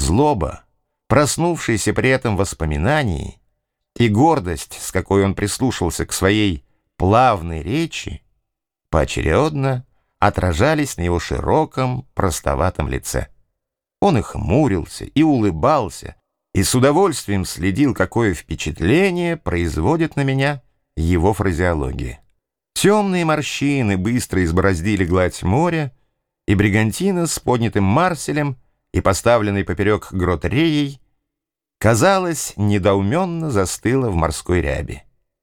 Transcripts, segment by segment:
Злоба, проснувшаяся при этом воспоминании, и гордость, с какой он прислушался к своей плавной речи, поочередно отражались на его широком, простоватом лице. Он и хмурился, и улыбался, и с удовольствием следил, какое впечатление производит на меня его фразеология. Темные морщины быстро избороздили гладь моря, и бригантина с поднятым марселем и поставленной поперек грот реей, казалось, недоуменно застыла в морской ряби.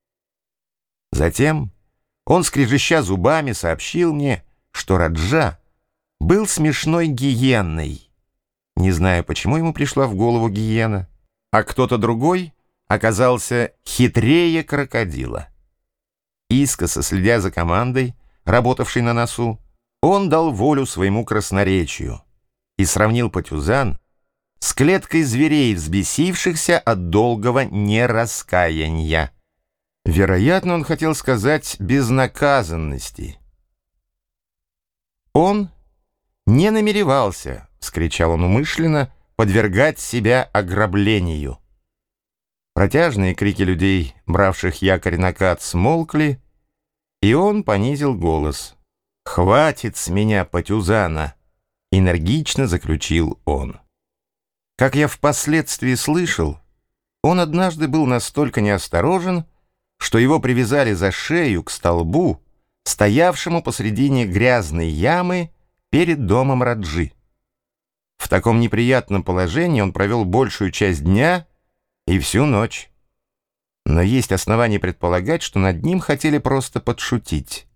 Затем он, скрежеща зубами, сообщил мне, что Раджа был смешной гиенной. Не знаю, почему ему пришла в голову гиена, а кто-то другой оказался хитрее крокодила. Искоса следя за командой, работавшей на носу, он дал волю своему красноречию и сравнил Патюзан с клеткой зверей, взбесившихся от долгого нераскаяния. Вероятно, он хотел сказать безнаказанности. Он не намеревался, — вскричал он умышленно, — подвергать себя ограблению. Протяжные крики людей, бравших якорь на кат, смолкли, и он понизил голос. «Хватит с меня Патюзана!» — энергично заключил он. Как я впоследствии слышал, он однажды был настолько неосторожен, что его привязали за шею к столбу, стоявшему посредине грязной ямы перед домом Раджи. В таком неприятном положении он провел большую часть дня и всю ночь. Но есть основания предполагать, что над ним хотели просто подшутить.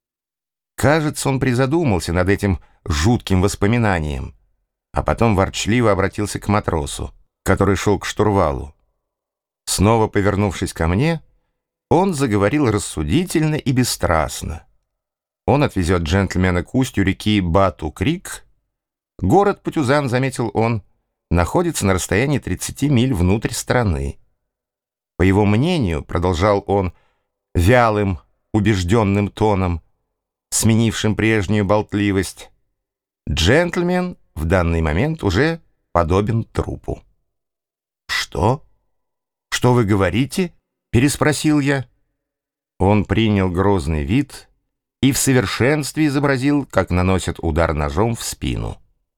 Кажется, он призадумался над этим жутким воспоминанием, а потом ворчливо обратился к матросу, который шел к штурвалу. Снова повернувшись ко мне, он заговорил рассудительно и бесстрастно. Он отвезет джентльмена к устью реки Бату-Крик. Город Патюзан, заметил он, находится на расстоянии 30 миль внутрь страны. По его мнению, продолжал он вялым, убежденным тоном, сменившим прежнюю болтливость, джентльмен в данный момент уже подобен трупу. «Что? Что вы говорите?» — переспросил я. Он принял грозный вид и в совершенстве изобразил, как наносят удар ножом в спину.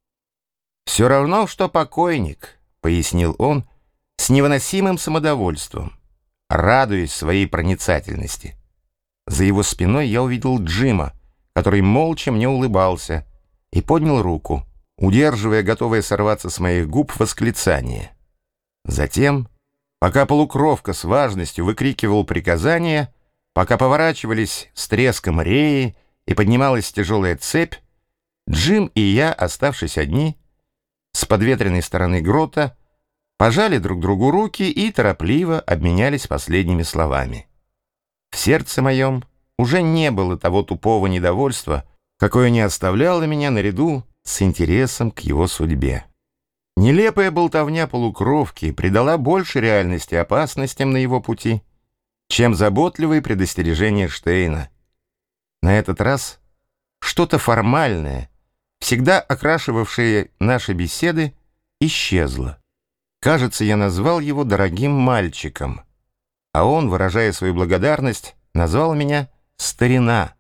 «Все равно, что покойник», — пояснил он с невыносимым самодовольством, радуясь своей проницательности. За его спиной я увидел Джима, который молча мне улыбался, и поднял руку, удерживая готовое сорваться с моих губ восклицание. Затем, пока полукровка с важностью выкрикивал приказания, пока поворачивались с треском реи и поднималась тяжелая цепь, Джим и я, оставшись одни, с подветренной стороны грота, пожали друг другу руки и торопливо обменялись последними словами. В сердце моем уже не было того тупого недовольства, какое не оставляло меня наряду с интересом к его судьбе. Нелепая болтовня полукровки придала больше реальности опасностям на его пути, чем заботливые предостережения Штейна. На этот раз что-то формальное, всегда окрашивавшее наши беседы, исчезло. Кажется, я назвал его дорогим мальчиком, а он, выражая свою благодарность, назвал меня старина.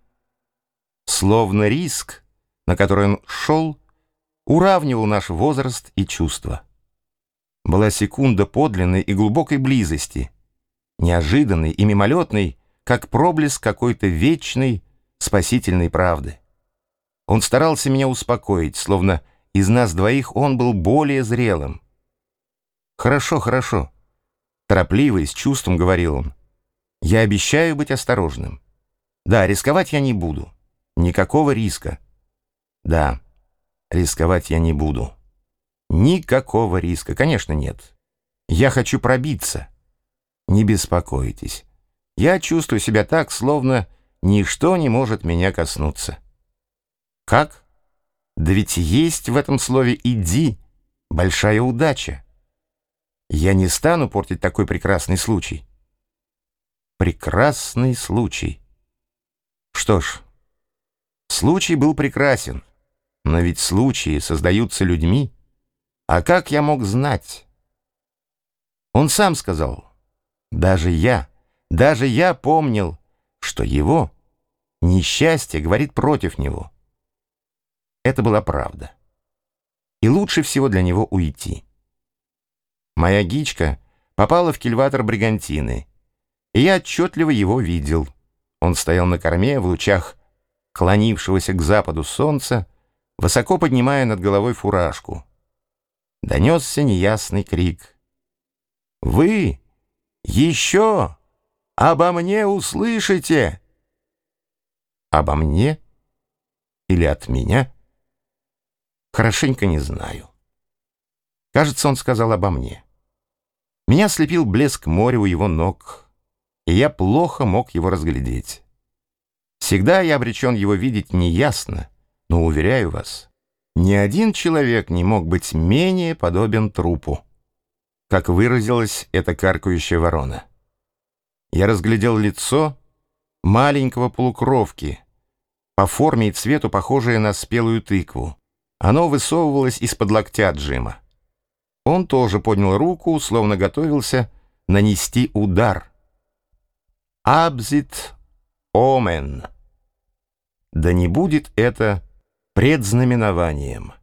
Словно риск, на который он шел, уравнивал наш возраст и чувства. Была секунда подлинной и глубокой близости, неожиданной и мимолетной, как проблеск какой-то вечной спасительной правды. Он старался меня успокоить, словно из нас двоих он был более зрелым. «Хорошо, хорошо», — торопливо и с чувством говорил он. «Я обещаю быть осторожным. Да, рисковать я не буду. Никакого риска. Да, рисковать я не буду. Никакого риска, конечно, нет. Я хочу пробиться. Не беспокойтесь. Я чувствую себя так, словно ничто не может меня коснуться». «Как? Да ведь есть в этом слове «иди» большая удача. Я не стану портить такой прекрасный случай». Прекрасный случай. Что ж, случай был прекрасен, но ведь случаи создаются людьми. А как я мог знать? Он сам сказал, даже я помнил, что его несчастье говорит против него. Это была правда. И лучше всего для него уйти. Моя гичка попала в кильватор бригантины, и я отчетливо его видел. Он стоял на корме в лучах клонившегося к западу солнца, высоко поднимая над головой фуражку. Донесся неясный крик. «Вы еще обо мне услышите!» Обо мне или от меня? Хорошенько не знаю. Кажется, он сказал обо мне. Меня слепил блеск моря у его ног, и я плохо мог его разглядеть. Всегда я обречен его видеть неясно, но, уверяю вас, ни один человек не мог быть менее подобен трупу, как выразилась эта каркающая ворона. Я разглядел лицо маленького полукровки, по форме и цвету похожее на спелую тыкву. Оно высовывалось из-под локтя Джима. Он тоже поднял руку, словно готовился нанести удар. «Абзит омен». Да не будет это предзнаменованием.